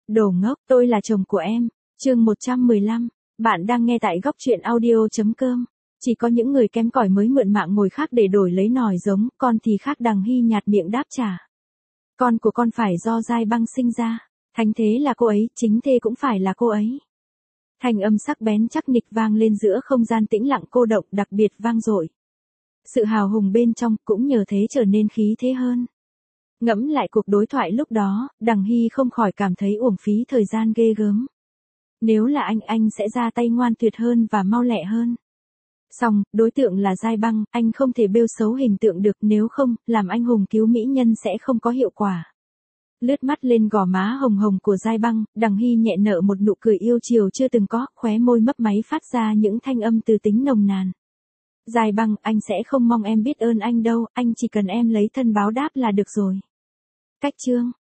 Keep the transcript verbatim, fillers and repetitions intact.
Đồ ngốc, tôi là chồng của em. Chương một trăm mười lăm. Bạn đang nghe tại góc truyện audio.com. Chỉ có những người kém cỏi mới mượn mạng ngồi khác để đổi lấy nòi giống, con thì khác. Đằng Hy nhạt miệng đáp trả. Con của con phải do Giai Băng sinh ra. Thánh thế là cô ấy, chính thê cũng phải là cô ấy. Thanh âm sắc bén chắc nịch vang lên giữa không gian tĩnh lặng cô độc, đặc biệt vang dội. Sự hào hùng bên trong cũng nhờ thế trở nên khí thế hơn. Ngẫm lại cuộc đối thoại lúc đó, Đằng Hy không khỏi cảm thấy uổng phí thời gian ghê gớm. Nếu là anh, anh sẽ ra tay ngoan tuyệt hơn và mau lẹ hơn. Song, đối tượng là Giai Băng, anh không thể bêu xấu hình tượng được, nếu không, làm anh hùng cứu mỹ nhân sẽ không có hiệu quả. Lướt mắt lên gò má hồng hồng của Giai Băng, Đằng Hy nhẹ nở một nụ cười yêu chiều chưa từng có, khóe môi mấp máy phát ra những thanh âm từ tính nồng nàn. Giai Băng, anh sẽ không mong em biết ơn anh đâu, anh chỉ cần em lấy thân báo đáp là được rồi. Cách chương.